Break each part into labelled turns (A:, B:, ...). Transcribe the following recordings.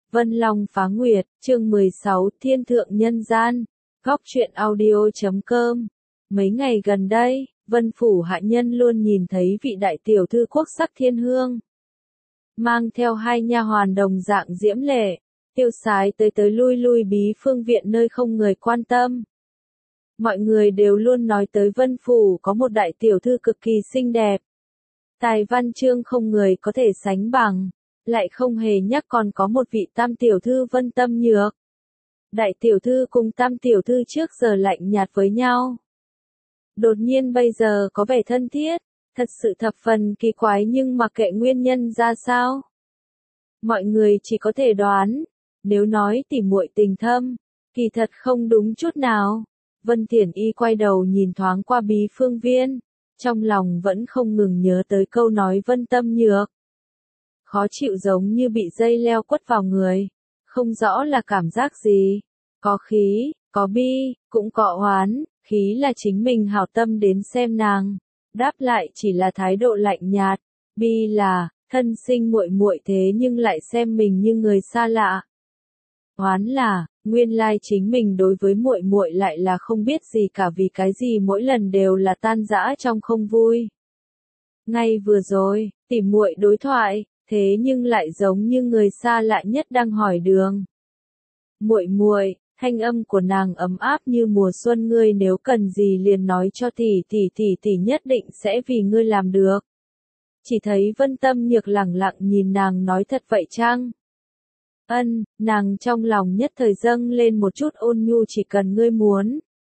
A: Vân Long Phá Nguyệt, chương 16, Thiên Thượng Nhân Gian, góc truyện audio.com. Mấy ngày gần đây, Vân Phủ hạ nhân luôn nhìn thấy vị đại tiểu thư quốc sắc thiên hương. Mang theo hai nha hoàn đồng dạng diễm lệ, tiêu sái tới tới lui lui bí phương viện nơi không người quan tâm. Mọi người đều luôn nói tới Vân Phủ có một đại tiểu thư cực kỳ xinh đẹp. Tài văn chương không người có thể sánh bằng. Lại không hề nhắc còn có một vị tam tiểu thư Vân Tâm Nhược. Đại tiểu thư cùng tam tiểu thư trước giờ lạnh nhạt với nhau. Đột nhiên bây giờ có vẻ thân thiết, thật sự thập phần kỳ quái nhưng mà kệ nguyên nhân ra sao. Mọi người chỉ có thể đoán, nếu nói tỉ muội tình thâm, kỳ thật không đúng chút nào. Vân Thiển Y quay đầu nhìn thoáng qua bí phương viên, trong lòng vẫn không ngừng nhớ tới câu nói Vân Tâm Nhược. Khó chịu giống như bị dây leo quất vào người, không rõ là cảm giác gì, có khí, có bi, cũng có oán, khí là chính mình hảo tâm đến xem nàng, đáp lại chỉ là thái độ lạnh nhạt, bi là, thân sinh muội muội thế nhưng lại xem mình như người xa lạ. Oán là, nguyên lai chính mình đối với muội muội lại là không biết gì cả vì cái gì mỗi lần đều là tan rã trong không vui. Ngay vừa rồi, tỉ muội đối thoại, thế nhưng lại giống như người xa lạ nhất đang hỏi đường. Muội muội, thanh âm của nàng ấm áp như mùa xuân, ngươi nếu cần gì liền nói cho tỷ nhất định sẽ vì ngươi làm được. Chỉ thấy Vân Tâm Nhược lẳng lặng nhìn nàng nói thật vậy chăng? Ân, nàng trong lòng nhất thời dâng lên một chút ôn nhu, chỉ cần ngươi muốn.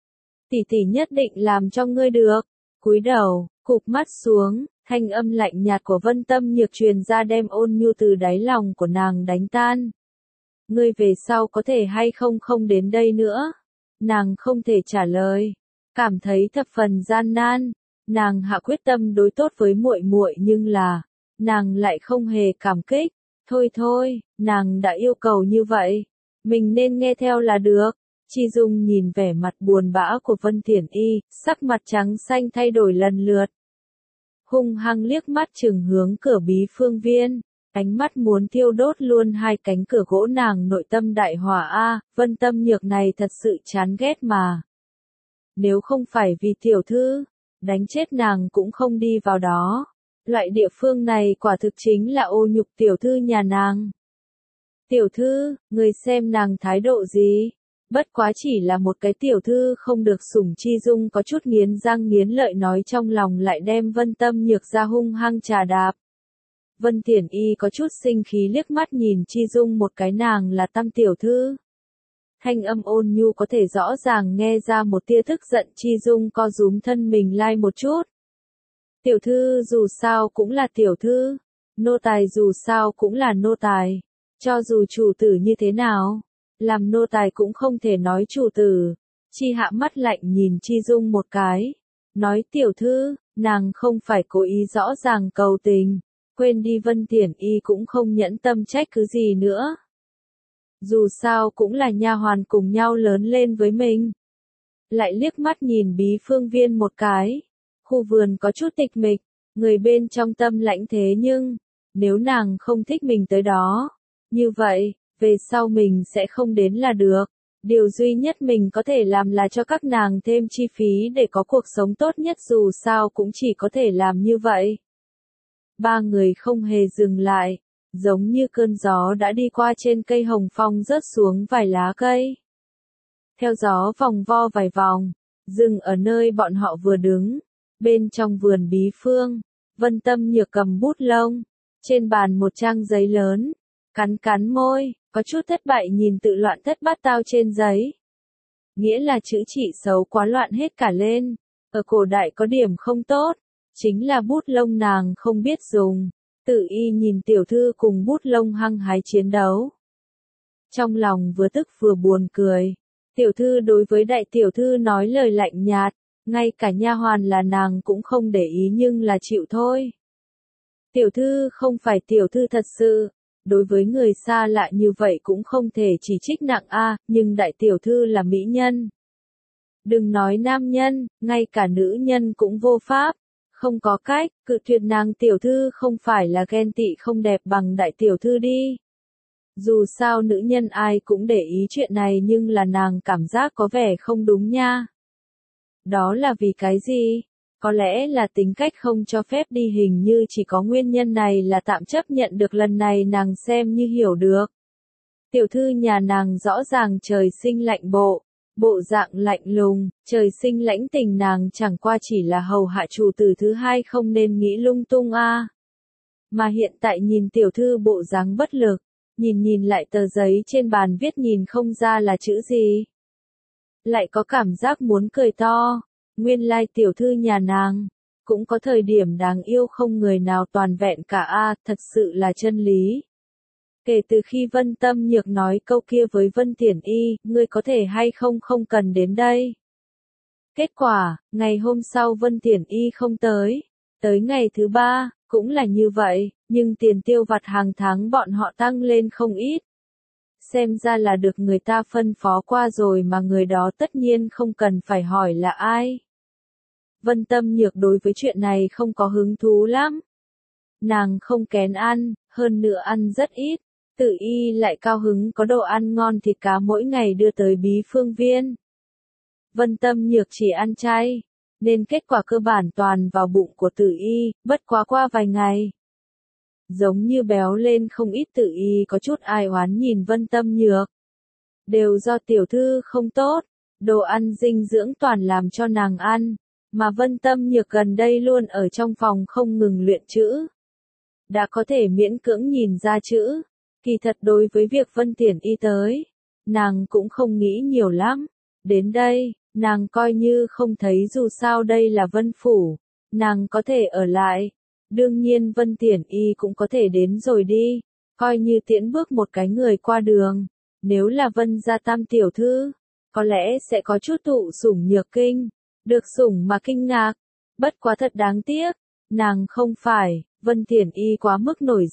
A: Tỷ nhất định làm cho ngươi được. Cúi đầu, cụp mắt xuống. Thanh âm lạnh nhạt của Vân Tâm Nhược truyền ra đem ôn nhu từ đáy lòng của nàng đánh tan. Ngươi về sau có thể hay không đến đây nữa? Nàng không thể trả lời, cảm thấy thập phần gian nan. Nàng hạ quyết tâm đối tốt với muội muội nhưng là, nàng lại không hề cảm kích. Thôi, nàng đã yêu cầu như vậy, mình nên nghe theo là được. Chi Dung nhìn vẻ mặt buồn bã của Vân Thiển Y, sắc mặt trắng xanh thay đổi lần lượt. Hung hăng liếc mắt chừng hướng cửa bí phương viên, ánh mắt muốn thiêu đốt luôn hai cánh cửa gỗ, nàng nội tâm đại hỏa a, Vân Tâm Nhược này thật sự chán ghét mà. Nếu không phải vì tiểu thư, đánh chết nàng cũng không đi vào đó. Loại địa phương này quả thực chính là ô nhục tiểu thư nhà nàng. Tiểu thư, người xem nàng thái độ gì? Bất quá chỉ là một cái tiểu thư không được sủng. Chi Dung có chút nghiến răng nghiến lợi nói, trong lòng lại đem Vân Tâm Nhược ra hung hăng trà đạp. Vân Thiển Y có chút sinh khí liếc mắt nhìn Chi Dung một cái, nàng là tam tiểu thư. Thanh âm ôn nhu có thể rõ ràng nghe ra một tia tức giận. Chi Dung co rúm thân mình lai một chút. Tiểu thư dù sao cũng là tiểu thư, nô tài dù sao cũng là nô tài, cho dù chủ tử như thế nào, làm nô tài cũng không thể nói chủ tử. Chi hạ mắt lạnh nhìn Chi Dung một cái, nói tiểu thư, nàng không phải cố ý rõ ràng cầu tình, quên đi. Vân Thiển Y cũng không nhẫn tâm trách cứ gì nữa. Dù sao cũng là nha hoàn cùng nhau lớn lên với mình. Lại liếc mắt nhìn bí phương viên một cái. Khu vườn có chút tịch mịch, người bên trong tâm lãnh thế nhưng, nếu nàng không thích mình tới đó, như vậy, về sau mình sẽ không đến là được. Điều duy nhất mình có thể làm là cho các nàng thêm chi phí để có cuộc sống tốt nhất, dù sao cũng chỉ có thể làm như vậy. Ba người không hề dừng lại, giống như cơn gió đã đi qua trên cây hồng phong rớt xuống vài lá cây. Theo gió vòng vo vài vòng, dừng ở nơi bọn họ vừa đứng. Bên trong vườn bí phương, Vân Tâm Nhược cầm bút lông, trên bàn một trang giấy lớn, cắn môi, có chút thất bại nhìn tự loạn thất bát tao trên giấy. Nghĩa là chữ chỉ xấu quá loạn hết cả lên, ở cổ đại có điểm không tốt, chính là bút lông nàng không biết dùng. Tự Y nhìn tiểu thư cùng bút lông hăng hái chiến đấu. Trong lòng vừa tức vừa buồn cười, tiểu thư đối với đại tiểu thư nói lời lạnh nhạt. Ngay cả nha hoàn là nàng cũng không để ý nhưng là chịu thôi. Tiểu thư không phải tiểu thư thật sự, đối với người xa lạ như vậy cũng không thể chỉ trích nặng a, nhưng đại tiểu thư là mỹ nhân. Đừng nói nam nhân, ngay cả nữ nhân cũng vô pháp, không có cách, cự tuyệt nàng. Tiểu thư không phải là ghen tị không đẹp bằng đại tiểu thư đi. Dù sao nữ nhân ai cũng để ý chuyện này nhưng là nàng cảm giác có vẻ không đúng nha. Đó là vì cái gì? Có lẽ là tính cách không cho phép đi, hình như chỉ có nguyên nhân này là tạm chấp nhận được, lần này nàng xem như hiểu được. Tiểu thư nhà nàng rõ ràng trời sinh lạnh bộ dạng lạnh lùng, trời sinh lãnh tình, nàng chẳng qua chỉ là hầu hạ chủ tử thứ hai, không nên nghĩ lung tung a. Mà hiện tại nhìn tiểu thư bộ dáng bất lực, nhìn lại tờ giấy trên bàn viết nhìn không ra là chữ gì. Lại có cảm giác muốn cười to, nguyên lai tiểu thư nhà nàng, cũng có thời điểm đáng yêu không người nào toàn vẹn cả a, thật sự là chân lý. Kể từ khi Vân Tâm Nhược nói câu kia với Vân Tiển Y, ngươi có thể hay không không cần đến đây. Kết quả, ngày hôm sau Vân Tiển Y không tới. Tới ngày thứ ba, cũng là như vậy, nhưng tiền tiêu vặt hàng tháng bọn họ tăng lên không ít. Xem ra là được người ta phân phó qua rồi mà người đó tất nhiên không cần phải hỏi là ai. Vân Tâm Nhược đối với chuyện này không có hứng thú lắm. Nàng không kén ăn, hơn nữa ăn rất ít. Tử Y lại cao hứng có đồ ăn ngon thịt cá mỗi ngày đưa tới Bí Phương Viên. Vân Tâm Nhược chỉ ăn chay, nên kết quả cơ bản toàn vào bụng của Tử Y, bất quá qua vài ngày. Giống như béo lên không ít, Tử Y có chút ai oán nhìn Vân Tâm Nhược. Đều do tiểu thư không tốt, đồ ăn dinh dưỡng toàn làm cho nàng ăn, mà Vân Tâm Nhược gần đây luôn ở trong phòng không ngừng luyện chữ. Đã có thể miễn cưỡng nhìn ra chữ. Kỳ thật đối với việc Vân Tiển Y tới, nàng cũng không nghĩ nhiều lắm. Đến đây, nàng coi như không thấy, dù sao đây là Vân Phủ, nàng có thể ở lại. Đương nhiên Vân Tiển Y cũng có thể đến rồi đi, coi như tiễn bước một cái người qua đường. Nếu là Vân gia tam tiểu thư, có lẽ sẽ có chút thụ sủng nhược kinh, được sủng mà kinh ngạc. Bất quá thật đáng tiếc, nàng không phải. Vân Tiển Y quá mức nổi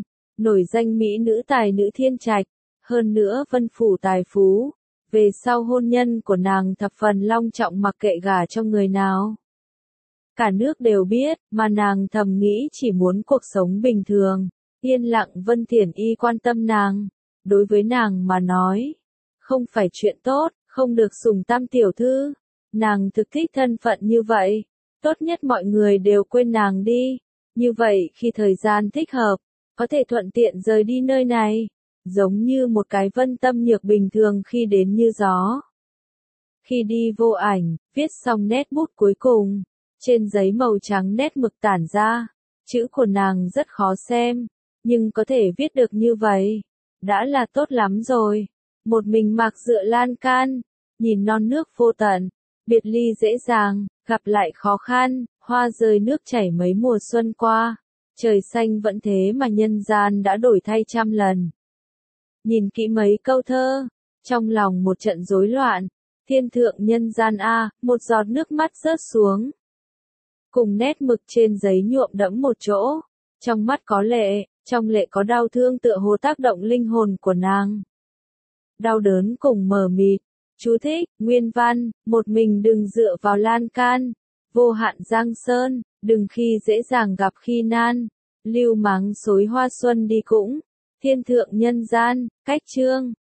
A: danh mỹ nữ tài nữ thiên trạch, hơn nữa Vân Phủ tài phú, về sau hôn nhân của nàng thập phần long trọng, mặc kệ gả cho người nào. Cả nước đều biết, mà nàng thầm nghĩ chỉ muốn cuộc sống bình thường, yên lặng. Vân Tiển Y quan tâm nàng, đối với nàng mà nói, không phải chuyện tốt, không được sủng tam tiểu thư. Nàng thực thích thân phận như vậy, tốt nhất mọi người đều quên nàng đi, như vậy khi thời gian thích hợp, có thể thuận tiện rời đi nơi này, giống như một cái Vân Tâm Nhược bình thường khi đến như gió. Khi đi vô ảnh, viết xong nét bút cuối cùng, trên giấy màu trắng nét mực tản ra, chữ của nàng rất khó xem, nhưng có thể viết được như vậy, đã là tốt lắm rồi. Một mình mặc dựa lan can, nhìn non nước vô tận, biệt ly dễ dàng, gặp lại khó khăn, hoa rơi nước chảy mấy mùa xuân qua. Trời xanh vẫn thế mà nhân gian đã đổi thay trăm lần. Nhìn kỹ mấy câu thơ, trong lòng một trận rối loạn, thiên thượng nhân gian a, một giọt nước mắt rớt xuống. Cùng nét mực trên giấy nhuộm đẫm một chỗ, trong mắt có lệ, trong lệ có đau thương, tựa hồ tác động linh hồn của nàng. Đau đớn cùng mờ mịt. Chú thích, nguyên văn, một mình đừng dựa vào lan can, vô hạn giang sơn, đừng khi dễ dàng gặp khi nan, lưu mắng xối hoa xuân đi cũng, thiên thượng nhân gian, cách chương.